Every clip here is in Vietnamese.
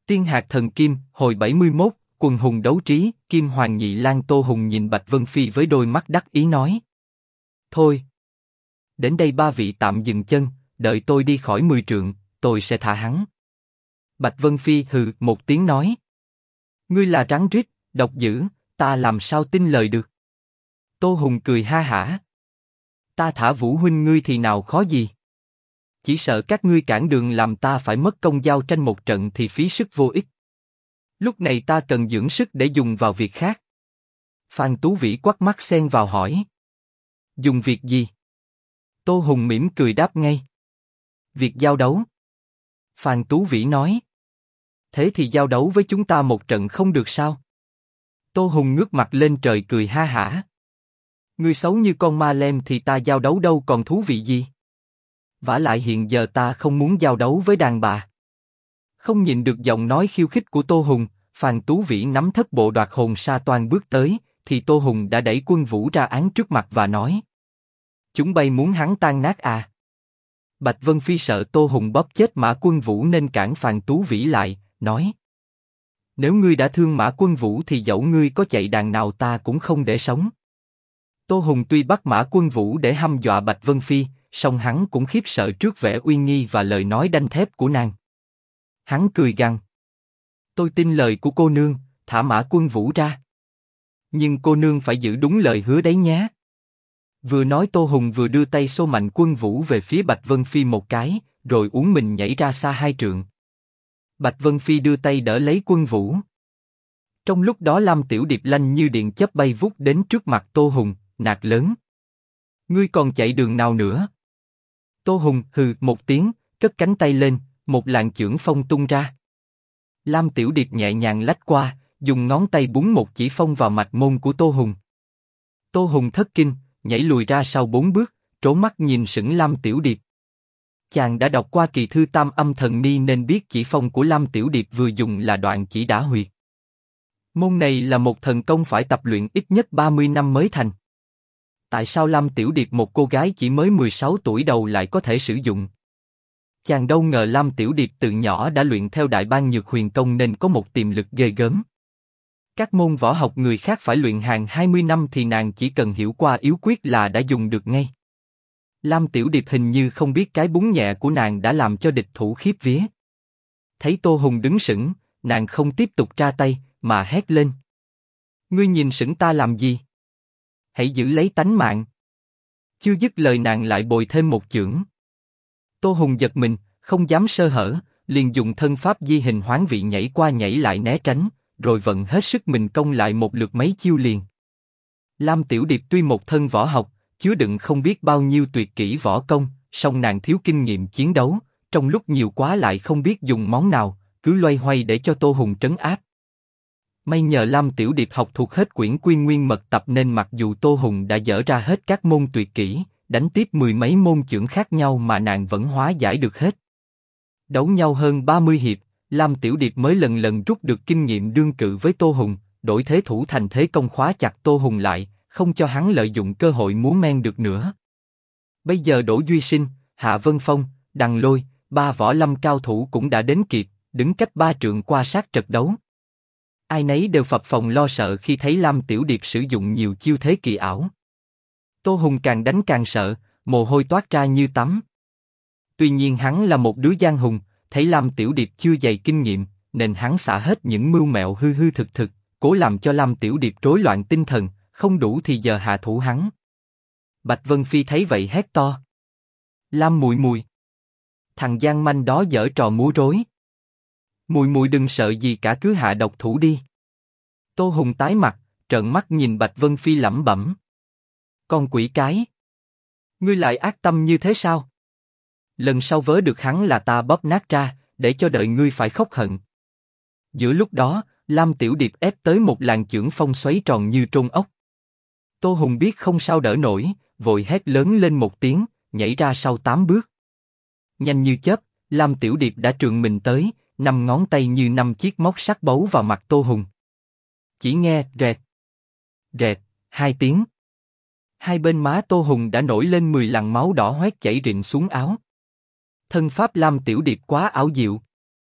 Tiên hạt thần kim, hồi 71, quần hùng đấu trí, Kim Hoàng Nhị Lang. Tô Hùng nhìn Bạch Vân Phi với đôi mắt đắc ý nói. Thôi. Đến đây ba vị tạm dừng chân, đợi tôi đi khỏi 10 trượng, tôi sẽ thả hắn. Bạch Vân Phi hừ một tiếng nói. Ngươi là rắn rít, độc dữ, ta làm sao tin lời được. Tô Hùng cười ha hả. Ta thả Vũ huynh ngươi thì nào khó gì. Chỉ sợ các ngươi cản đường làm ta phải mất công giao tranh một trận thì phí sức vô ích. Lúc này ta cần dưỡng sức để dùng vào việc khác. Phan Tú Vĩ quắt mắt xen vào hỏi. Dùng việc gì? Tô Hùng mỉm cười đáp ngay. Việc giao đấu. Phan Tú Vĩ nói. Thế thì giao đấu với chúng ta một trận không được sao? Tô Hùng ngước mặt lên trời cười ha hả. Ngươi xấu như con ma lem thì ta giao đấu đâu còn thú vị gì? Vả lại hiện giờ ta không muốn giao đấu với đàn bà. Không nhìn được giọng nói khiêu khích của Tô Hùng, Phan Tú Vĩ nắm thất bộ đoạt hồn sa toan bước tới, thì Tô Hùng đã đẩy Quân Vũ ra án trước mặt và nói. Chúng bay muốn hắn tan nát à? Bạch Vân Phi sợ Tô Hùng bóp chết Mã Quân Vũ nên cản Phan Tú Vĩ lại, nói. Nếu ngươi đã thương Mã Quân Vũ thì dẫu ngươi có chạy đàn nào ta cũng không để sống. Tô Hùng tuy bắt Mã Quân Vũ để hăm dọa Bạch Vân Phi, song hắn cũng khiếp sợ trước vẻ uy nghi và lời nói đanh thép của nàng. Hắn cười gằn. Tôi tin lời của cô nương, thả Mã Quân Vũ ra. Nhưng cô nương phải giữ đúng lời hứa đấy nhé. Vừa nói Tô Hùng vừa đưa tay xô mạnh Quân Vũ về phía Bạch Vân Phi một cái, rồi uốn mình nhảy ra xa 2 trượng. Bạch Vân Phi đưa tay đỡ lấy Quân Vũ. Trong lúc đó Lam Tiểu Điệp lanh như điện chớp bay vút đến trước mặt Tô Hùng, nạt lớn. Ngươi còn chạy đường nào nữa? Tô Hùng hừ một tiếng, cất cánh tay lên, một làn chưởng phong tung ra. Lam Tiểu Điệp nhẹ nhàng lách qua, dùng ngón tay búng một chỉ phong vào mạch môn của Tô Hùng. Tô Hùng thất kinh, nhảy lùi ra sau 4 bước, trố mắt nhìn sững Lam Tiểu Điệp. Chàng đã đọc qua kỳ thư Tam Âm Thần Ni nên biết chỉ phong của Lam Tiểu Điệp vừa dùng là đoạn chỉ đả huyệt. Môn này là một thần công phải tập luyện ít nhất 30 năm mới thành. Tại sao Lam Tiểu Điệp một cô gái chỉ mới 16 tuổi đầu lại có thể sử dụng? Chàng đâu ngờ Lam Tiểu Điệp từ nhỏ đã luyện theo Đại Bang Nhược Huyền Công nên có một tiềm lực ghê gớm. Các môn võ học người khác phải luyện hàng 20 năm thì nàng chỉ cần hiểu qua yếu quyết là đã dùng được ngay. Lam Tiểu Điệp hình như không biết cái búng nhẹ của nàng đã làm cho địch thủ khiếp vía. Thấy Tô Hùng đứng sững, nàng không tiếp tục ra tay, mà hét lên. Ngươi nhìn sững ta làm gì? Hãy giữ lấy tánh mạng. Chưa dứt lời nàng lại bồi thêm một chưởng. Tô Hùng giật mình, không dám sơ hở, liền dùng thân pháp di hình hoán vị nhảy qua nhảy lại né tránh, rồi vận hết sức mình công lại một lượt mấy chiêu liền. Lam Tiểu Điệp tuy một thân võ học, chứa đựng không biết bao nhiêu tuyệt kỹ võ công, song nàng thiếu kinh nghiệm chiến đấu, trong lúc nhiều quá lại không biết dùng món nào, cứ loay hoay để cho Tô Hùng trấn áp. May nhờ Lam Tiểu Điệp học thuộc hết quyển Quy Nguyên Mật Tập nên mặc dù Tô Hùng đã dở ra hết các môn tuyệt kỹ, đánh tiếp 10 mấy môn chưởng khác nhau mà nàng vẫn hóa giải được hết. Đấu nhau hơn 30 hiệp, Lam Tiểu Điệp mới lần lần rút được kinh nghiệm đương cự với Tô Hùng, đổi thế thủ thành thế công khóa chặt Tô Hùng lại, không cho hắn lợi dụng cơ hội múa men được nữa. Bây giờ Đỗ Duy Sinh, Hạ Vân Phong, Đằng Lôi, 3 võ lâm cao thủ cũng đã đến kịp, đứng cách 3 trượng qua sát trận đấu. Ai nấy đều phập phồng lo sợ khi thấy Lam Tiểu Điệp sử dụng nhiều chiêu thế kỳ ảo. Tô Hùng càng đánh càng sợ, mồ hôi toát ra như tắm. Tuy nhiên hắn là một đứa giang hùng, thấy Lam Tiểu Điệp chưa dày kinh nghiệm, nên hắn xả hết những mưu mẹo hư hư thực thực, cố làm cho Lam Tiểu Điệp rối loạn tinh thần, không đủ thì giờ hạ thủ hắn. Bạch Vân Phi thấy vậy hét to. Lam muội muội, thằng gian manh đó giở trò múa rối. Muội muội đừng sợ gì cả, cứ hạ độc thủ đi. Tô Hùng tái mặt, trợn mắt nhìn Bạch Vân Phi lẩm bẩm. Con quỷ cái, ngươi lại ác tâm như thế sao? Lần sau vớ được hắn là ta bóp nát ra, để cho đợi ngươi phải khóc hận. Giữa lúc đó, Lam Tiểu Điệp ép tới một làn chưởng phong xoáy tròn như trôn ốc. Tô Hùng biết không sao đỡ nổi, vội hét lớn lên một tiếng, nhảy ra sau 8 bước. Nhanh như chớp, Lam Tiểu Điệp đã trườn mình tới, 5 ngón tay như 5 chiếc móc sắc bấu vào mặt Tô Hùng. Chỉ nghe rẹt, rẹt, 2 tiếng. Hai bên má Tô Hùng đã nổi lên 10 làn máu đỏ hoét chảy rịn xuống áo. Thân pháp Lam Tiểu Điệp quá ảo diệu.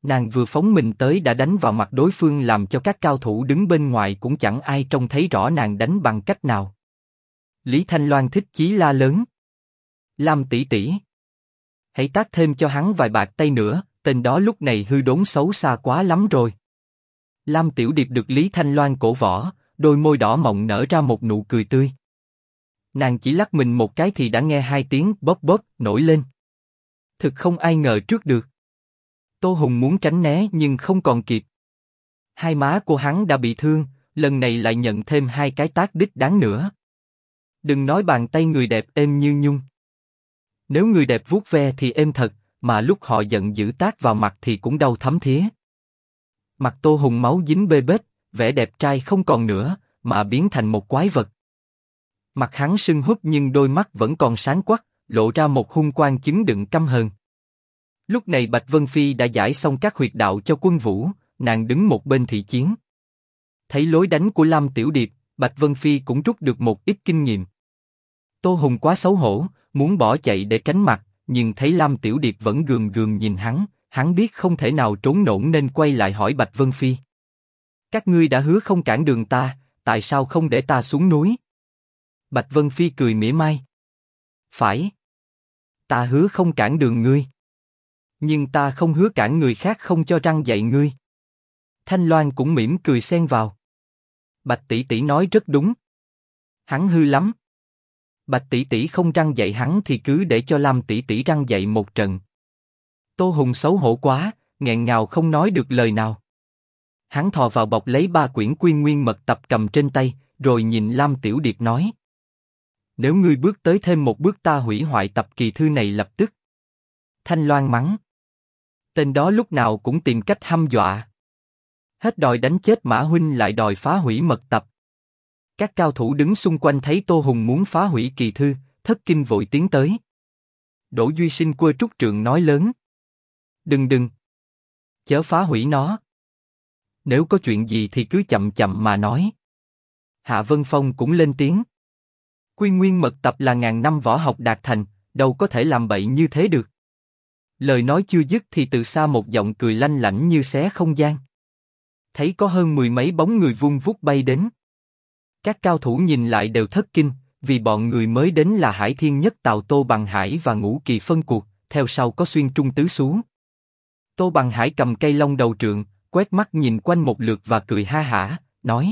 Nàng vừa phóng mình tới đã đánh vào mặt đối phương làm cho các cao thủ đứng bên ngoài cũng chẳng ai trông thấy rõ nàng đánh bằng cách nào. Lý Thanh Loan thích chí la lớn. Lam tỷ tỷ, hãy tát thêm cho hắn vài bạt tay nữa, tên đó lúc này hư đốn xấu xa quá lắm rồi. Lam Tiểu Điệp được Lý Thanh Loan cổ võ, đôi môi đỏ mọng nở ra một nụ cười tươi. Nàng chỉ lắc mình một cái thì đã nghe hai tiếng bóp bóp nổi lên. Thực không ai ngờ trước được. Tô Hùng muốn tránh né nhưng không còn kịp. Hai má của hắn đã bị thương, lần này lại nhận thêm hai cái tát đích đáng nữa. Đừng nói bàn tay người đẹp êm như nhung. Nếu người đẹp vuốt ve thì êm thật, mà lúc họ giận dữ tát vào mặt thì cũng đau thấm thía. Mặt Tô Hùng máu dính bê bết, vẻ đẹp trai không còn nữa, mà biến thành một quái vật. Mặt hắn sưng húp nhưng đôi mắt vẫn còn sáng quắc, lộ ra một hung quang chứng đựng căm hờn. Lúc này Bạch Vân Phi đã giải xong các huyệt đạo cho quân vũ, nàng đứng một bên thị chiến. Thấy lối đánh của Lam Tiểu Điệp, Bạch Vân Phi cũng rút được một ít kinh nghiệm. Tô Hùng quá xấu hổ, muốn bỏ chạy để tránh mặt, nhưng thấy Lam Tiểu Điệp vẫn gườm gườm nhìn hắn biết không thể nào trốn nổi nên quay lại hỏi Bạch Vân Phi. Các ngươi đã hứa không cản đường ta, tại sao không để ta xuống núi? Bạch Vân Phi cười mỉa mai. Phải. Ta hứa không cản đường ngươi. Nhưng ta không hứa cản người khác không cho răng dạy ngươi. Thanh Loan cũng mỉm cười xen vào. Bạch tỷ tỷ nói rất đúng. Hắn hư lắm. Bạch tỷ tỷ không răng dạy hắn thì cứ để cho Lam tỷ tỷ răng dạy một trận. Tô Hùng xấu hổ quá, nghẹn ngào không nói được lời nào. Hắn thò vào bọc lấy 3 quyển Quy Nguyên Mật Tập cầm trên tay, rồi nhìn Lam Tiểu Điệp nói: Nếu ngươi bước tới thêm một bước ta hủy hoại tập kỳ thư này lập tức. Thanh Loan mắng: Tên đó lúc nào cũng tìm cách hăm dọa. Hết đòi đánh chết Mã huynh lại đòi phá hủy mật tập. Các cao thủ đứng xung quanh thấy Tô Hùng muốn phá hủy kỳ thư, thất kinh vội tiến tới. Đỗ Duy Sinh quơ trúc trượng nói lớn: Đừng, chớ phá hủy nó. Nếu có chuyện gì thì cứ chậm chậm mà nói. Hạ Vân Phong cũng lên tiếng: Quy Nguyên Mật Tập là ngàn năm võ học đạt thành, đâu có thể làm bậy như thế được. Lời nói chưa dứt thì từ xa một giọng cười lanh lảnh như xé không gian. Thấy có hơn 10 mấy bóng người vung vút bay đến. Các cao thủ nhìn lại đều thất kinh, vì bọn người mới đến là Hải Thiên Nhất Tào Tô Bằng Hải và Ngũ Kỳ Phân Cuộc, theo sau có Xuyên Trung Tứ Xú. Tô Bằng Hải cầm cây long đầu trượng, quét mắt nhìn quanh một lượt và cười ha hả, nói: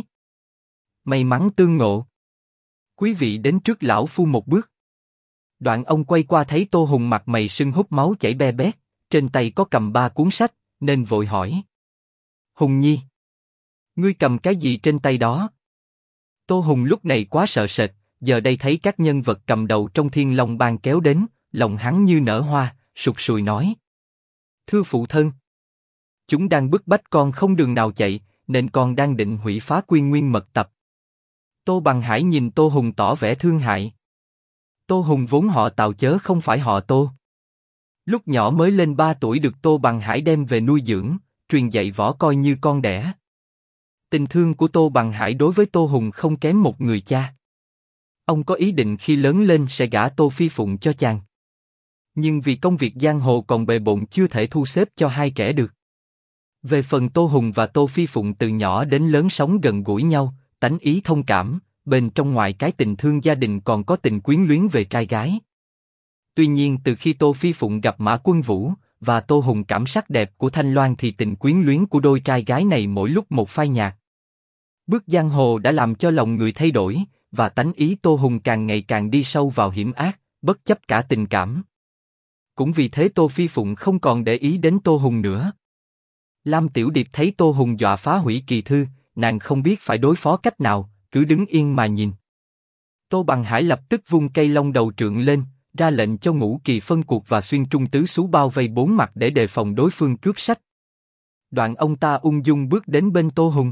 May mắn tương ngộ. Quý vị đến trước lão phu một bước. Đoạn ông quay qua thấy Tô Hùng mặt mày sưng húp máu chảy be bét, trên tay có cầm 3 cuốn sách, nên vội hỏi: Hùng Nhi, ngươi cầm cái gì trên tay đó? Tô Hùng lúc này quá sợ sệt, giờ đây thấy các nhân vật cầm đầu trong Thiên Long Bang kéo đến, lòng hắn như nở hoa, sụt sùi nói: Thưa phụ thân, chúng đang bức bách con không đường nào chạy, nên con đang định hủy phá Quy Nguyên Mật Tập. Tô Bằng Hải nhìn Tô Hùng tỏ vẻ thương hại. Tô Hùng vốn họ Tào chớ không phải họ Tô. Lúc nhỏ mới lên 3 tuổi được Tô Bằng Hải đem về nuôi dưỡng, truyền dạy võ coi như con đẻ. Tình thương của Tô Bằng Hải đối với Tô Hùng không kém một người cha. Ông có ý định khi lớn lên sẽ gả Tô Phi Phụng cho chàng. Nhưng vì công việc giang hồ còn bề bộn chưa thể thu xếp cho hai trẻ được. Về phần Tô Hùng và Tô Phi Phụng từ nhỏ đến lớn sống gần gũi nhau, tánh ý thông cảm, bên trong ngoài cái tình thương gia đình còn có tình quyến luyến về trai gái. Tuy nhiên từ khi Tô Phi Phụng gặp Mã Quân Vũ và Tô Hùng cảm sắc đẹp của Thanh Loan thì tình quyến luyến của đôi trai gái này mỗi lúc một phai nhạt. Bước giang hồ đã làm cho lòng người thay đổi, và tánh ý Tô Hùng càng ngày càng đi sâu vào hiểm ác, bất chấp cả tình cảm. Cũng vì thế Tô Phi Phụng không còn để ý đến Tô Hùng nữa. Lam Tiểu Điệp thấy Tô Hùng dọa phá hủy kỳ thư, nàng không biết phải đối phó cách nào, cứ đứng yên mà nhìn. Tô Bằng Hải lập tức vung cây long đầu trượng lên, ra lệnh cho Ngũ Kỳ Phân Cuộc và Xuyên Trung Tứ Xú bao vây 4 mặt để đề phòng đối phương cướp sách. Đoạn ông ta ung dung bước đến bên Tô Hùng.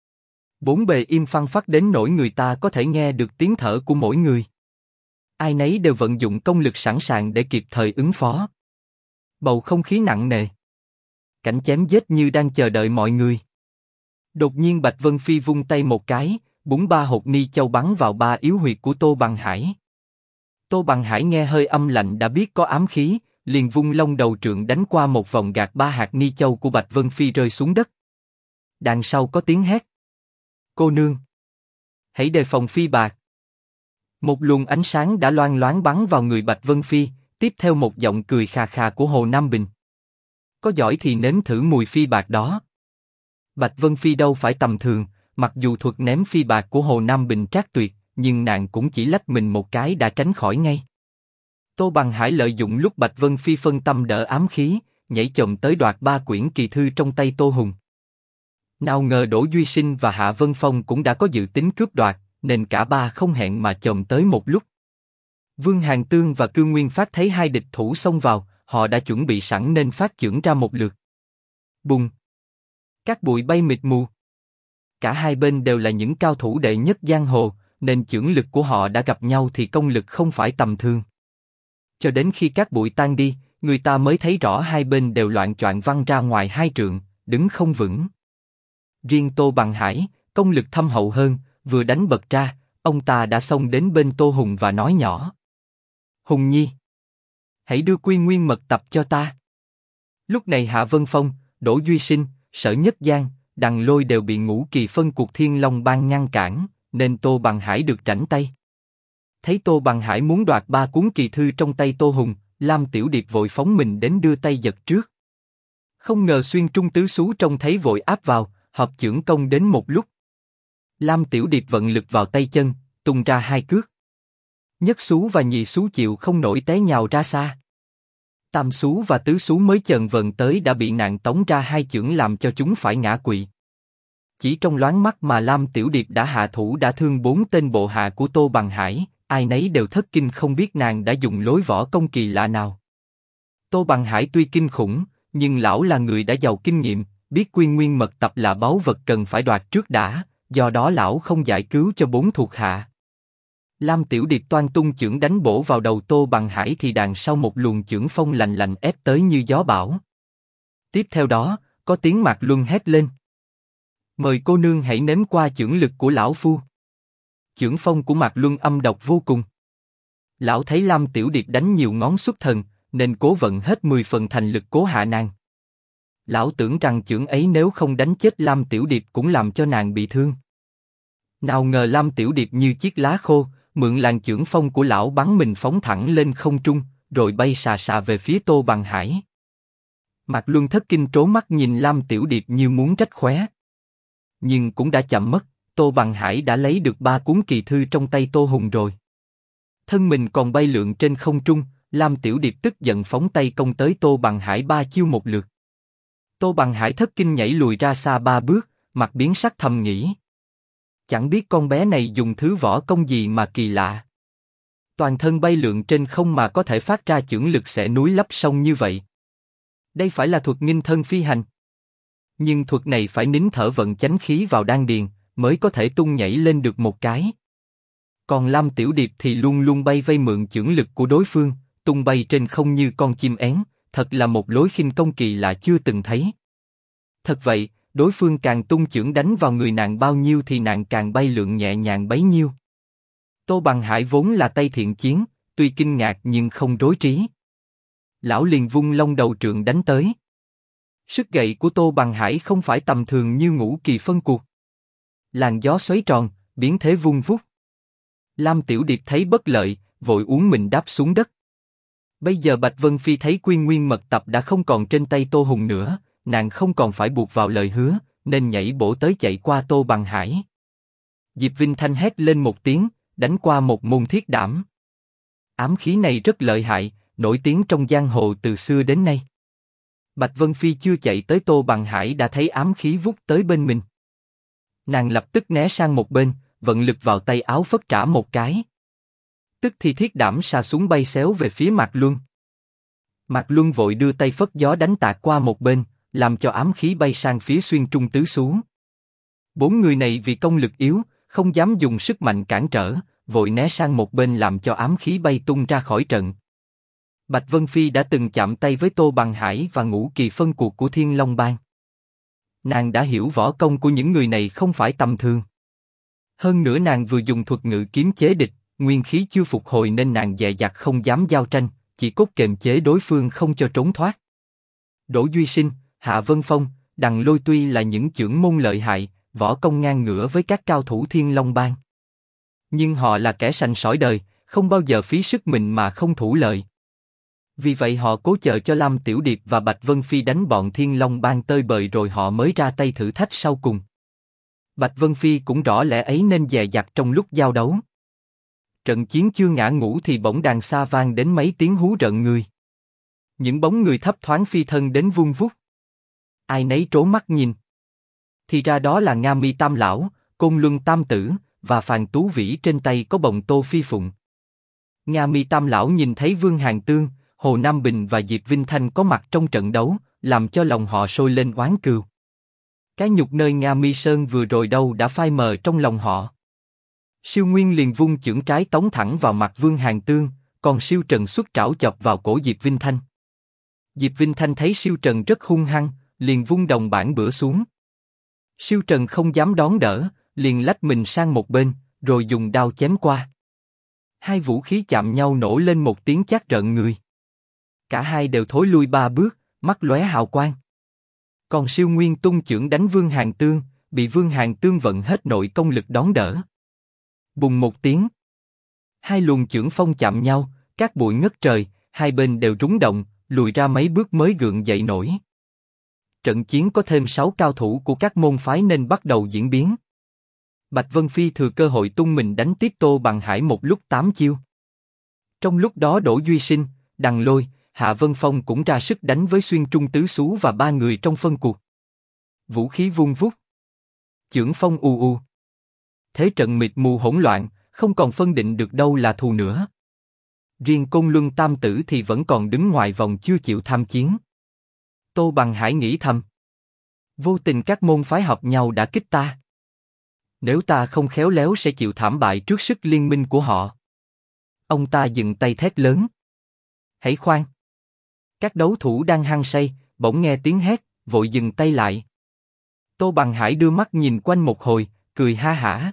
4 bề im phăng phắc đến nỗi người ta có thể nghe được tiếng thở của mỗi người. Ai nấy đều vận dụng công lực sẵn sàng để kịp thời ứng phó. Bầu không khí nặng nề. Cảnh chém giết như đang chờ đợi mọi người. Đột nhiên Bạch Vân Phi vung tay một cái, búng 3 hột ni châu bắn vào 3 yếu huyệt của Tô Bằng Hải. Tô Bằng Hải nghe hơi âm lạnh đã biết có ám khí, liền vung long đầu trượng đánh qua một vòng gạt ba hạt ni châu của Bạch Vân Phi rơi xuống đất. Đằng sau có tiếng hét. Cô nương! Hãy đề phòng phi bạc! Một luồng ánh sáng đã loang loáng bắn vào người Bạch Vân Phi, tiếp theo một giọng cười khà khà của Hồ Nam Bình. Có giỏi thì nếm thử mùi phi bạc đó. Bạch Vân Phi đâu phải tầm thường, mặc dù thuật ném phi bạc của Hồ Nam Bình trác tuyệt, nhưng nàng cũng chỉ lách mình một cái đã tránh khỏi ngay. Tô Bằng Hải lợi dụng lúc Bạch Vân Phi phân tâm đỡ ám khí, nhảy chồm tới đoạt ba quyển kỳ thư trong tay Tô Hùng. Nào ngờ Đỗ Duy Sinh và Hạ Vân Phong cũng đã có dự tính cướp đoạt, nên cả ba không hẹn mà chồm tới một lúc. Vương Hàn Tương và Cư Nguyên Phát thấy hai địch thủ xông vào, họ đã chuẩn bị sẵn nên phát chưởng ra một lượt. Bùng! Các bụi bay mịt mù. Cả hai bên đều là những cao thủ đệ nhất giang hồ, nên chưởng lực của họ đã gặp nhau thì công lực không phải tầm thường. Cho đến khi các bụi tan đi, người ta mới thấy rõ hai bên đều loạng choạng văng ra ngoài hai trượng, đứng không vững. Riêng Tô Bằng Hải, công lực thâm hậu hơn, vừa đánh bật ra, ông ta đã xông đến bên Tô Hùng và nói nhỏ. Hùng Nhi! Hãy đưa Quy Nguyên mật tập cho ta. Lúc này Hạ Vân Phong, Đỗ Duy Sinh, Sở Nhất Giang, Đằng Lôi đều bị Ngũ Kỳ phân cuộc Thiên Long Bang ngăn cản, nên Tô Bằng Hải được rảnh tay. Thấy Tô Bằng Hải muốn đoạt ba cuốn kỳ thư trong tay Tô Hùng, Lam Tiểu Điệp vội phóng mình đến đưa tay giật trước. Không ngờ Xuyên Trung Tứ Xú trông thấy vội áp vào, hợp chưởng công đến một lúc. Lam Tiểu Điệp vận lực vào tay chân, tung ra hai cước. Nhất Xú và Nhị Xú chịu không nổi té nhào ra xa. Tam Xú và Tứ Xú mới chờn vờn tới đã bị nạn tống ra hai chưởng làm cho chúng phải ngã quỵ. Chỉ trong loáng mắt mà Lam Tiểu Điệp đã hạ thủ đã thương 4 tên bộ hạ của Tô Bằng Hải, ai nấy đều thất kinh không biết nàng đã dùng lối võ công kỳ lạ nào. Tô Bằng Hải tuy kinh khủng, nhưng lão là người đã giàu kinh nghiệm, biết Quy Nguyên mật tập là báu vật cần phải đoạt trước đã, do đó lão không giải cứu cho 4 thuộc hạ. Lam Tiểu Điệp toan tung chưởng đánh bổ vào đầu Tô Bằng Hải thì đằng sau một luồng chưởng phong lành lành ép tới như gió bão. Tiếp theo đó, có tiếng Mạc Luân hét lên. Mời cô nương hãy nếm qua chưởng lực của lão phu. Chưởng phong của Mạc Luân âm độc vô cùng. Lão thấy Lam Tiểu Điệp đánh nhiều ngón xuất thần, nên cố vận hết 10 phần thành lực cố hạ nàng. Lão tưởng rằng chưởng ấy nếu không đánh chết Lam Tiểu Điệp cũng làm cho nàng bị thương. Nào ngờ Lam Tiểu Điệp như chiếc lá khô, mượn làn chưởng phong của lão bắn mình phóng thẳng lên không trung, rồi bay xà xà về phía Tô Bằng Hải. Mạc Luân thất kinh trố mắt nhìn Lam Tiểu Điệp như muốn trách khóe. Nhưng cũng đã chậm mất, Tô Bằng Hải đã lấy được 3 cuốn kỳ thư trong tay Tô Hùng rồi. Thân mình còn bay lượn trên không trung, Lam Tiểu Điệp tức giận phóng tay công tới Tô Bằng Hải 3 chiêu một lượt. Tô Bằng Hải thất kinh nhảy lùi ra xa 3 bước, mặt biến sắc thầm nghĩ. Chẳng biết con bé này dùng thứ võ công gì mà kỳ lạ. Toàn thân bay lượn trên không mà có thể phát ra chưởng lực xẻ núi lấp sông như vậy. Đây phải là thuật nghinh thân phi hành. Nhưng thuật này phải nín thở vận chánh khí vào đan điền, mới có thể tung nhảy lên được một cái. Còn Lam Tiểu Điệp thì luôn luôn bay vây mượn chưởng lực của đối phương, tung bay trên không như con chim én, thật là một lối khinh công kỳ lạ chưa từng thấy. Thật vậy, đối phương càng tung chưởng đánh vào người nàng bao nhiêu thì nàng càng bay lượn nhẹ nhàng bấy nhiêu. Tô Bằng Hải vốn là tay thiện chiến, tuy kinh ngạc nhưng không rối trí. Lão liền vung long đầu trượng đánh tới. Sức gậy của Tô Bằng Hải không phải tầm thường như Ngũ Kỳ phân cuộc. Làn gió xoáy tròn, biến thế vung vút. Lam Tiểu Điệp thấy bất lợi, vội uốn mình đáp xuống đất. Bây giờ Bạch Vân Phi thấy Quy Nguyên mật tập đã không còn trên tay Tô Hùng nữa, nàng không còn phải buộc vào lời hứa, nên nhảy bổ tới chạy qua Tô Bằng Hải. Diệp Vinh Thanh hét lên một tiếng, đánh qua một môn thiết đảm. Ám khí này rất lợi hại, nổi tiếng trong giang hồ từ xưa đến nay. Bạch Vân Phi chưa chạy tới Tô Bằng Hải đã thấy ám khí vút tới bên mình. Nàng lập tức né sang một bên, vận lực vào tay áo phất trả một cái. Tức thì thiết đảm xà xuống bay xéo về phía Mạc Luân. Mạc Luân vội đưa tay phất gió đánh tạt qua một bên, làm cho ám khí bay sang phía Xuyên Trung Tứ Xú. 4 người này vì công lực yếu, không dám dùng sức mạnh cản trở, vội né sang một bên làm cho ám khí bay tung ra khỏi trận. Bạch Vân Phi đã từng chạm tay với Tô Bằng Hải và Ngũ Kỳ phân cuộc của Thiên Long Bang. Nàng đã hiểu võ công của những người này không phải tầm thường. Hơn nữa nàng vừa dùng thuật ngự kiếm chế địch, nguyên khí chưa phục hồi nên nàng dè dặt không dám giao tranh, chỉ cốt kềm chế đối phương không cho trốn thoát. Đỗ Duy Sinh, Hạ Vân Phong, Đằng Lôi tuy là những chưởng môn lợi hại, võ công ngang ngửa với các cao thủ Thiên Long Bang. Nhưng họ là kẻ sành sỏi đời, không bao giờ phí sức mình mà không thủ lợi. Vì vậy họ cố chờ cho Lam Tiểu Điệp và Bạch Vân Phi đánh bọn Thiên Long Bang tơi bời rồi họ mới ra tay thử thách sau cùng. Bạch Vân Phi cũng rõ lẽ ấy nên dè dặt trong lúc giao đấu. Trận chiến chưa ngã ngũ thì bỗng đàng xa vang đến mấy tiếng hú rợn người. Những bóng người thấp thoáng phi thân đến vung vút. Ai nấy trố mắt nhìn. Thì ra đó là Nga Mi Tam Lão, Côn Luân Tam Tử và Phàn Tú Vĩ, trên tay có bồng Tô Phi Phụng. Nga Mi Tam Lão nhìn thấy Vương Hàn Tương, Hồ Nam Bình và Diệp Vinh Thanh có mặt trong trận đấu, làm cho lòng họ sôi lên oán cừu. Cái nhục nơi Nga Mi Sơn vừa rồi đâu đã phai mờ trong lòng họ. Siêu Nguyên liền vung chưởng trái tống thẳng vào mặt Vương Hàn Tương, còn Siêu Trần xuất trảo chọc vào cổ Diệp Vinh Thanh. Diệp Vinh Thanh thấy Siêu Trần rất hung hăng, liền vung đồng bản bữa xuống. Siêu Trần không dám đón đỡ, liền lách mình sang một bên, rồi dùng đao chém qua. Hai vũ khí chạm nhau nổ lên một tiếng chát rợn người. Cả hai đều thối lui 3 bước, mắt lóe hào quang. Còn Siêu Nguyên tung chưởng đánh Vương Hàn Tương, bị Vương Hàn Tương vận hết nội công lực đón đỡ. Bùng một tiếng, hai luồng chưởng phong chạm nhau, cát bụi ngất trời, hai bên đều rúng động, lùi ra mấy bước mới gượng dậy nổi. Trận chiến có thêm 6 cao thủ của các môn phái nên bắt đầu diễn biến. Bạch Vân Phi thừa cơ hội tung mình đánh tiếp Tô Bằng Hải một lúc 8 chiêu. Trong lúc đó Đỗ Duy Sinh, Đằng Lôi, Hạ Vân Phong cũng ra sức đánh với Xuyên Trung Tứ Xú và 3 người trong phân cuộc. Vũ khí vung vút, chưởng phong u u. Thế trận mịt mù hỗn loạn, không còn phân định được đâu là thù nữa. Riêng Côn Luân Tam Tử thì vẫn còn đứng ngoài vòng chưa chịu tham chiến. Tô Bằng Hải nghĩ thầm, vô tình các môn phái hợp nhau đã kích ta. Nếu ta không khéo léo sẽ chịu thảm bại trước sức liên minh của họ. Ông ta dừng tay thét lớn, hãy khoan! Các đấu thủ đang hăng say, bỗng nghe tiếng hét, vội dừng tay lại. Tô Bằng Hải đưa mắt nhìn quanh một hồi, cười ha hả.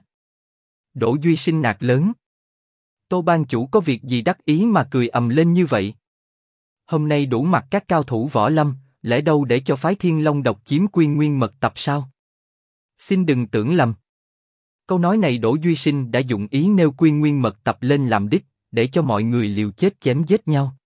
Đỗ Duy Sinh nạt lớn, Tô ban chủ có việc gì đắc ý mà cười ầm lên như vậy? Hôm nay đủ mặt các cao thủ võ lâm, lẽ đâu để cho phái Thiên Long độc chiếm Quy Nguyên mật tập sao? Xin đừng tưởng lầm. Câu nói này Đỗ Duy Sinh đã dụng ý nêu Quy Nguyên mật tập lên làm đích, để cho mọi người liều chết chém giết nhau.